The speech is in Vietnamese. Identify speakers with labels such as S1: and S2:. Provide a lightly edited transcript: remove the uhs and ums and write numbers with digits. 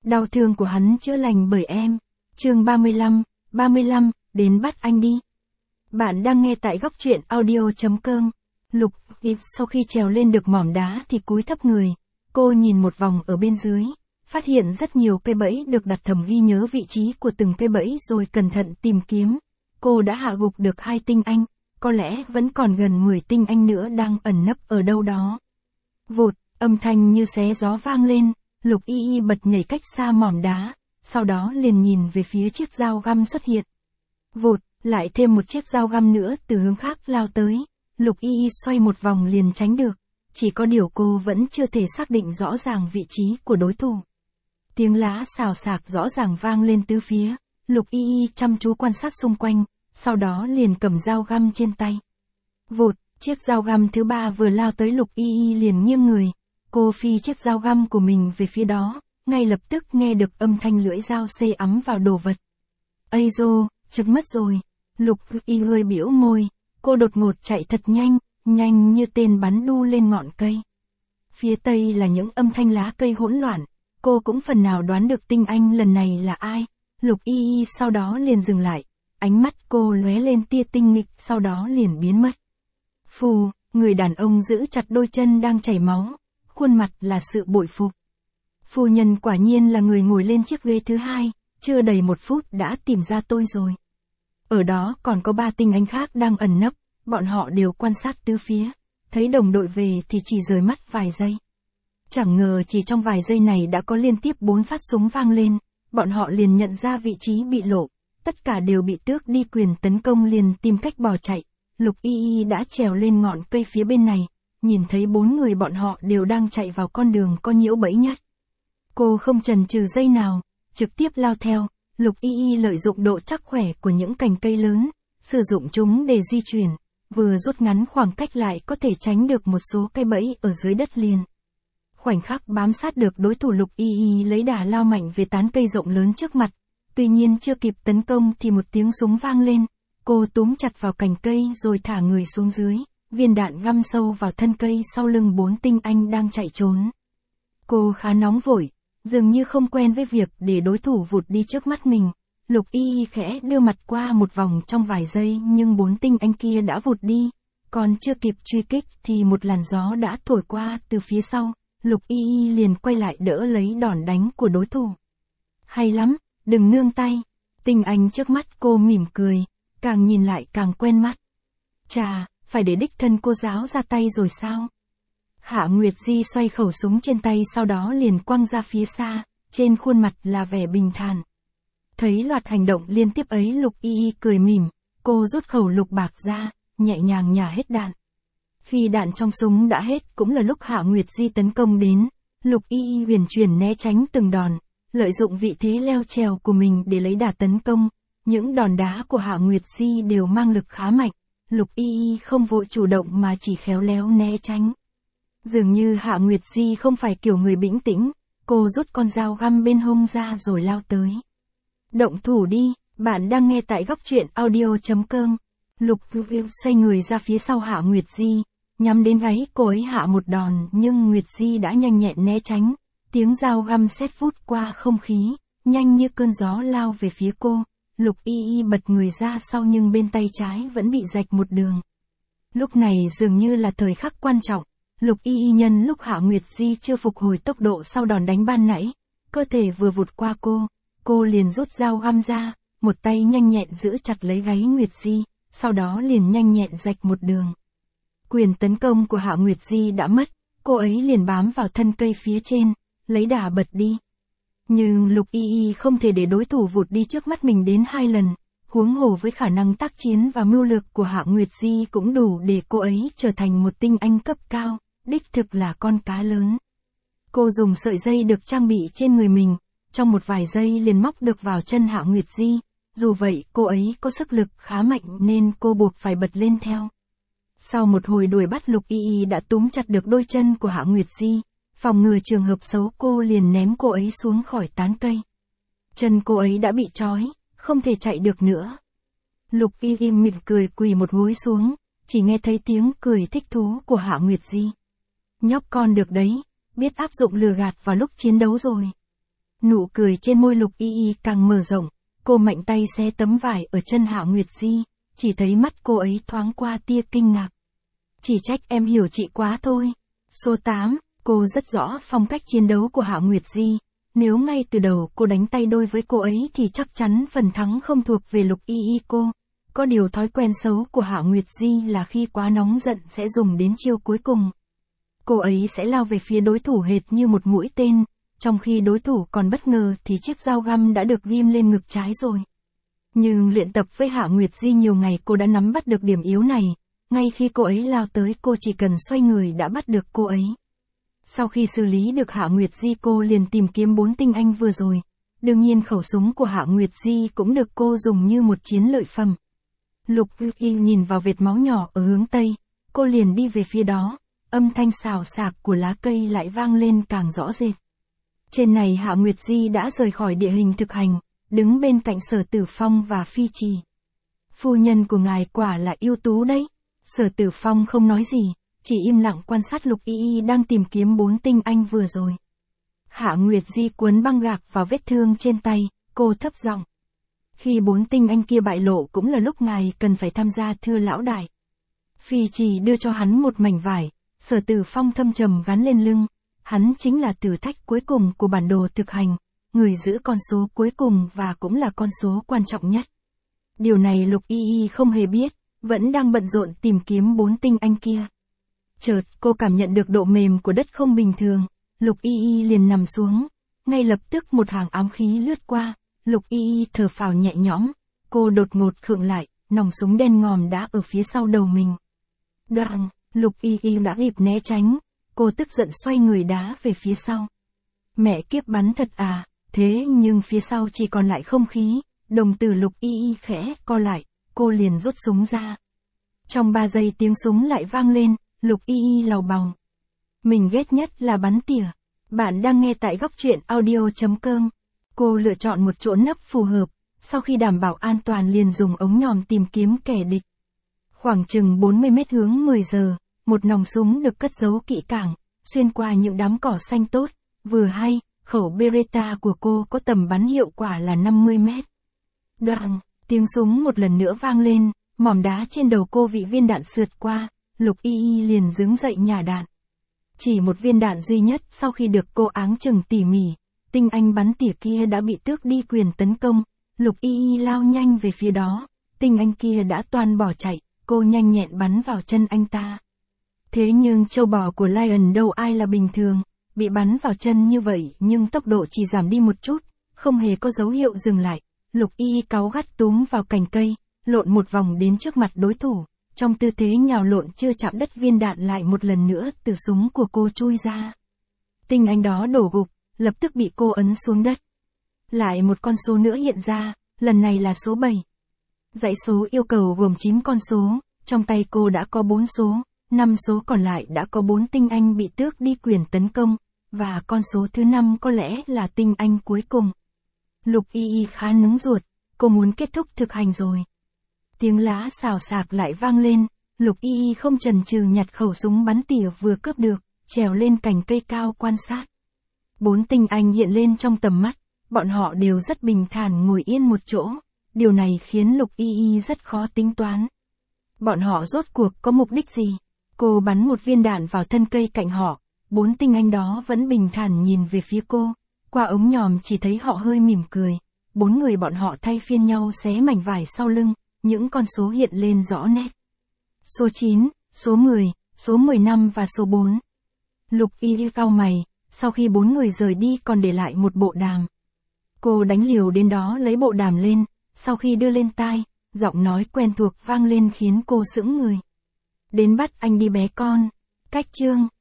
S1: Đau thương của hắn chữa lành bởi em. Chương 35, đến bắt anh đi. Bạn đang nghe tại góc truyện audio.com. Lục Ip sau khi trèo lên được mỏm đá thì cúi thấp người. Cô nhìn một vòng ở bên dưới, phát hiện rất nhiều cây bẫy được đặt thầm ghi nhớ vị trí của từng cây bẫy rồi cẩn thận tìm kiếm. Cô đã hạ gục được 2 tinh anh, có lẽ vẫn còn gần 10 tinh anh nữa đang ẩn nấp ở đâu đó. Vụt, âm thanh như xé gió vang lên, Lục Y bật nhảy cách xa mỏm đá, sau đó liền nhìn về phía chiếc dao găm xuất hiện. Vụt, lại thêm một chiếc dao găm nữa từ hướng khác lao tới, Lục Y xoay một vòng liền tránh được, chỉ có điều cô vẫn chưa thể xác định rõ ràng vị trí của đối thủ. Tiếng lá xào xạc rõ ràng vang lên tứ phía, Lục Y chăm chú quan sát xung quanh, sau đó liền cầm dao găm trên tay. Vụt, chiếc dao găm thứ 3 vừa lao tới Lục Y liền nghiêng người, cô phi chiếc dao găm của mình về phía đó, ngay lập tức nghe được âm thanh lưỡi dao xê ắm vào đồ vật. Ây dô, trực mất rồi. Lục Y hơi biểu môi, cô đột ngột chạy thật nhanh, nhanh như tên bắn đu lên ngọn cây. Phía tây là những âm thanh lá cây hỗn loạn, cô cũng phần nào đoán được tinh anh lần này là ai. Lục Y sau đó liền dừng lại, ánh mắt cô lóe lên tia tinh nghịch sau đó liền biến mất. Phù, người đàn ông giữ chặt đôi chân đang chảy máu, khuôn mặt là sự bội phục. Phu nhân quả nhiên là người ngồi lên chiếc ghế thứ 2, chưa đầy 1 phút đã tìm ra tôi rồi. Ở đó còn có 3 tinh anh khác đang ẩn nấp, bọn họ đều quan sát tứ phía, thấy đồng đội về thì chỉ rời mắt vài giây. Chẳng ngờ chỉ trong vài giây này đã có liên tiếp 4 phát súng vang lên, bọn họ liền nhận ra vị trí bị lộ, tất cả đều bị tước đi quyền tấn công liền tìm cách bỏ chạy. Lục Y đã trèo lên ngọn cây phía bên này, nhìn thấy 4 người bọn họ đều đang chạy vào con đường có nhiễu bẫy nhát. Cô không chần chừ giây nào, trực tiếp lao theo. Lục Y lợi dụng độ chắc khỏe của những cành cây lớn, sử dụng chúng để di chuyển, vừa rút ngắn khoảng cách lại có thể tránh được một số cây bẫy ở dưới đất liền. Khoảnh khắc bám sát được đối thủ, Lục Y lấy đà lao mạnh về tán cây rộng lớn trước mặt, tuy nhiên chưa kịp tấn công thì một tiếng súng vang lên, cô túm chặt vào cành cây rồi thả người xuống dưới, viên đạn găm sâu vào thân cây sau lưng 4 tinh anh đang chạy trốn. Cô khá nóng vội, dường như không quen với việc để đối thủ vụt đi trước mắt mình. Lục Y khẽ đưa mặt qua một vòng trong vài giây nhưng 4 tinh anh kia đã vụt đi, còn chưa kịp truy kích thì một làn gió đã thổi qua từ phía sau, Lục Y liền quay lại đỡ lấy đòn đánh của đối thủ. Hay lắm, đừng nương tay. Tinh anh trước mắt cô mỉm cười, càng nhìn lại càng quen mắt. Chà, phải để đích thân cô giáo ra tay rồi sao? Hạ Nguyệt Di xoay khẩu súng trên tay sau đó liền quăng ra phía xa, trên khuôn mặt là vẻ bình thản. Thấy loạt hành động liên tiếp ấy, Lục Y cười mỉm, cô rút khẩu lục bạc ra, nhẹ nhàng nhả hết đạn. Khi đạn trong súng đã hết cũng là lúc Hạ Nguyệt Di tấn công đến, Lục Y huyền chuyển né tránh từng đòn, lợi dụng vị thế leo trèo của mình để lấy đà tấn công. Những đòn đá của Hạ Nguyệt Di đều mang lực khá mạnh, Lục Y không vội chủ động mà chỉ khéo léo né tránh. Dường như Hạ Nguyệt Di không phải kiểu người bĩnh tĩnh, cô rút con dao găm bên hông ra rồi lao tới. Động thủ đi, bạn đang nghe tại góc truyện audio.com. Lục Y xoay người ra phía sau Hạ Nguyệt Di, nhắm đến gáy cô ấy hạ một đòn nhưng Nguyệt Di đã nhanh nhẹn né tránh, tiếng dao găm sét vút qua không khí, nhanh như cơn gió lao về phía cô. Lục Y bật người ra sau nhưng bên tay trái vẫn bị rạch một đường. Lúc này dường như là thời khắc quan trọng, Lục Y nhân lúc Hạ Nguyệt Di chưa phục hồi tốc độ sau đòn đánh ban nãy, cơ thể vừa vụt qua cô liền rút dao găm ra, một tay nhanh nhẹn giữ chặt lấy gáy Nguyệt Di, sau đó liền nhanh nhẹn rạch một đường. Quyền tấn công của Hạ Nguyệt Di đã mất, cô ấy liền bám vào thân cây phía trên, lấy đà bật đi. Nhưng Lục Y không thể để đối thủ vụt đi trước mắt mình đến 2 lần, huống hồ với khả năng tác chiến và mưu lược của Hạ Nguyệt Di cũng đủ để cô ấy trở thành một tinh anh cấp cao, đích thực là con cá lớn. Cô dùng sợi dây được trang bị trên người mình, trong một vài giây liền móc được vào chân Hạ Nguyệt Di, dù vậy cô ấy có sức lực khá mạnh nên cô buộc phải bật lên theo. Sau một hồi đuổi bắt, Lục Y đã túm chặt được đôi chân của Hạ Nguyệt Di, phòng ngừa trường hợp xấu cô liền ném cô ấy xuống khỏi tán cây. Chân cô ấy đã bị trói, không thể chạy được nữa. Lục Y mỉm cười quỳ một gối xuống, chỉ nghe thấy tiếng cười thích thú của Hạ Nguyệt Di. Nhóc con được đấy, biết áp dụng lừa gạt vào lúc chiến đấu rồi. Nụ cười trên môi Lục Y Y càng mở rộng, cô mạnh tay xé tấm vải ở chân Hạ Nguyệt Di, chỉ thấy mắt cô ấy thoáng qua tia kinh ngạc. Chỉ trách em hiểu chị quá thôi. Số 8, cô rất rõ phong cách chiến đấu của Hạ Nguyệt Di. Nếu ngay từ đầu cô đánh tay đôi với cô ấy thì chắc chắn phần thắng không thuộc về Lục Y Y cô. Có điều thói quen xấu của Hạ Nguyệt Di là khi quá nóng giận sẽ dùng đến chiêu cuối cùng. Cô ấy sẽ lao về phía đối thủ hệt như một mũi tên, trong khi đối thủ còn bất ngờ thì chiếc dao găm đã được ghim lên ngực trái rồi. Nhưng luyện tập với Hạ Nguyệt Di nhiều ngày cô đã nắm bắt được điểm yếu này, ngay khi cô ấy lao tới cô chỉ cần xoay người đã bắt được cô ấy. Sau khi xử lý được Hạ Nguyệt Di cô liền tìm kiếm 4 tinh anh vừa rồi. Đương nhiên khẩu súng của Hạ Nguyệt Di cũng được cô dùng như một chiến lợi phẩm. Lục Y Y nhìn vào vệt máu nhỏ ở hướng Tây, cô liền đi về phía đó, âm thanh xào xạc của lá cây lại vang lên càng rõ rệt. Trên này Hạ Nguyệt Di đã rời khỏi địa hình thực hành, đứng bên cạnh Sở Tử Phong và Phi Trì. Phu nhân của ngài quả là ưu tú đấy. Sở Tử Phong không nói gì, chỉ im lặng quan sát Lục Y Y đang tìm kiếm 4 tinh anh vừa rồi. Hạ Nguyệt Di cuốn băng gạc vào vết thương trên tay, cô thấp giọng. Khi 4 tinh anh kia bại lộ cũng là lúc ngài cần phải tham gia thưa lão đại. Phi Trì đưa cho hắn một mảnh vải, Sở Tử Phong thâm trầm gắn lên lưng. Hắn chính là thử thách cuối cùng của bản đồ thực hành, người giữ con số cuối cùng và cũng là con số quan trọng nhất. Điều này Lục Y Y không hề biết, vẫn đang bận rộn tìm kiếm 4 tinh anh kia. Chợt cô cảm nhận được độ mềm của đất không bình thường, Lục Y Y liền nằm xuống, ngay lập tức một hàng ám khí lướt qua, Lục Y Y thở phào nhẹ nhõm, cô đột ngột khựng lại, nòng súng đen ngòm đã ở phía sau đầu mình. Đoạn, Lục Y Y đã kịp né tránh, cô tức giận xoay người đá về phía sau. Mẹ kiếp bắn thật à, thế nhưng phía sau chỉ còn lại không khí, đồng tử Lục Y Y khẽ co lại, cô liền rút súng ra. Trong 3 giây tiếng súng lại vang lên, Lục Y Y lầu bầu. Mình ghét nhất là bắn tỉa. Bạn đang nghe tại góc truyện audio.com. Cô lựa chọn một chỗ nấp phù hợp, sau khi đảm bảo an toàn liền dùng ống nhòm tìm kiếm kẻ địch. Khoảng chừng 40 mét hướng 10 giờ, một nòng súng được cất giấu kỹ càng, xuyên qua những đám cỏ xanh tốt, vừa hay, khẩu Beretta của cô có tầm bắn hiệu quả là 50 mét. Đoạn, tiếng súng một lần nữa vang lên, mỏm đá trên đầu cô bị viên đạn sượt qua, Lục Y Y liền đứng dậy nhả đạn. Chỉ một viên đạn duy nhất sau khi được cô áng chừng tỉ mỉ, tinh anh bắn tỉa kia đã bị tước đi quyền tấn công, Lục Y Y lao nhanh về phía đó, tinh anh kia đã toan bỏ chạy, cô nhanh nhẹn bắn vào chân anh ta. Thế nhưng châu bò của Lion đâu ai là bình thường, bị bắn vào chân như vậy nhưng tốc độ chỉ giảm đi một chút, không hề có dấu hiệu dừng lại. Lục Y Y cáu gắt túm vào cành cây, lộn một vòng đến trước mặt đối thủ, trong tư thế nhào lộn chưa chạm đất viên đạn lại một lần nữa từ súng của cô chui ra. Tinh anh đó đổ gục, lập tức bị cô ấn xuống đất. Lại một con số nữa hiện ra, lần này là số 7. Dãy số yêu cầu gồm 9 con số, trong tay cô đã có 4 số, 5 số còn lại đã có 4 tinh anh bị tước đi quyền tấn công, và con số thứ 5 có lẽ là tinh anh cuối cùng. Lục Y Y khá nóng ruột, cô muốn kết thúc thực hành rồi. Tiếng lá xào xạc lại vang lên, Lục Y Y không chần chừ nhặt khẩu súng bắn tỉa vừa cướp được, trèo lên cành cây cao quan sát. 4 tinh anh hiện lên trong tầm mắt, bọn họ đều rất bình thản ngồi yên một chỗ, điều này khiến Lục Y Y rất khó tính toán. Bọn họ rốt cuộc có mục đích gì? Cô bắn một viên đạn vào thân cây cạnh họ, 4 tinh anh đó vẫn bình thản nhìn về phía cô, qua ống nhòm chỉ thấy họ hơi mỉm cười, 4 người bọn họ thay phiên nhau xé mảnh vải sau lưng, những con số hiện lên rõ nét. Số 9, số 10, số 15 và số 4. Lục Y Y cau mày, sau khi 4 người rời đi còn để lại một bộ đàm. Cô đánh liều đến đó lấy bộ đàm lên, sau khi đưa lên tai, giọng nói quen thuộc vang lên khiến cô sững người. Đến bắt anh đi bé con. Cách chương